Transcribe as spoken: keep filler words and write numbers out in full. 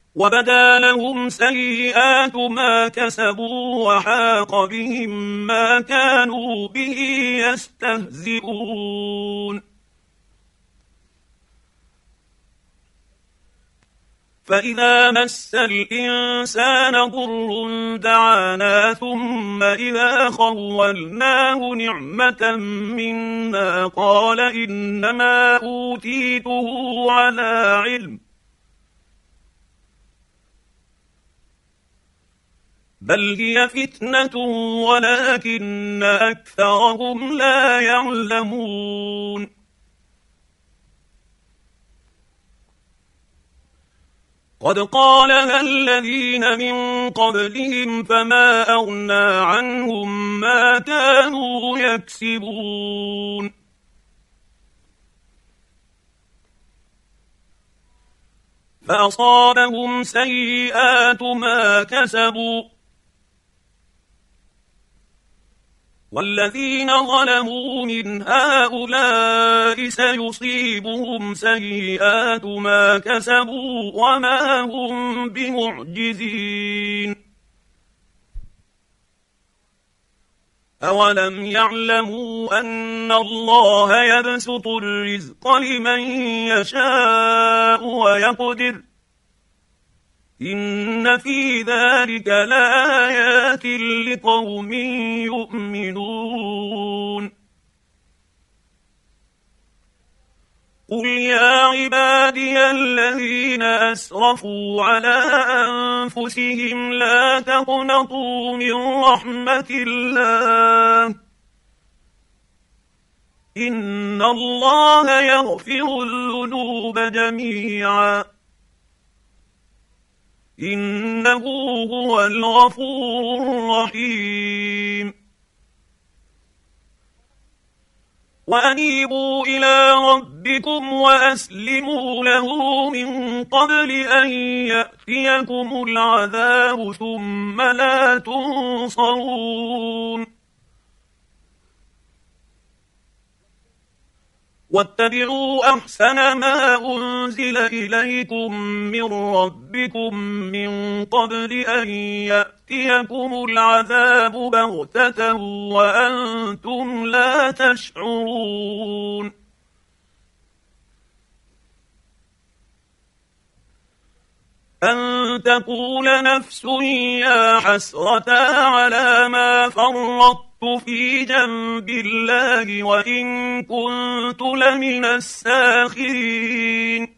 وبدا لهم سيئات ما كسبوا وحاق بهم ما كانوا به يستهزئون. فإذا مس الإنسان ضر دعانا ثم إذا خولناه نعمة منا قال إنما أوتيته على علم بل هي فتنة ولكن أكثرهم لا يعلمون. قد قالها الذين من قبلهم فما أغنى عنهم ما كانوا يكسبون. فأصابهم سيئات ما كسبوا والذين ظلموا من هؤلاء سيصيبهم سيئات ما كسبوا وما هم بمعجزين. أولم يعلموا أن الله يبسط الرزق لمن يشاء ويقدر إن في ذلك لآيات لقوم يؤمنون. قل يا عبادي الذين أسرفوا على أنفسهم لا تقنطوا من رحمة الله إن الله يغفر الذنوب جميعا إنه هو الغفور الرحيم. وأنيبوا إلى ربكم وأسلموا له من قبل أن يأتيكم العذاب ثم لا تنصرون. واتبعوا أحسن ما أنزل إليكم من ربكم من قبل أن يأتيكم العذاب بغتة وأنتم لا تشعرون. أن تقول نفس يا حسرة على ما فرطت في جنب الله وإن كنت لمن الساخرين.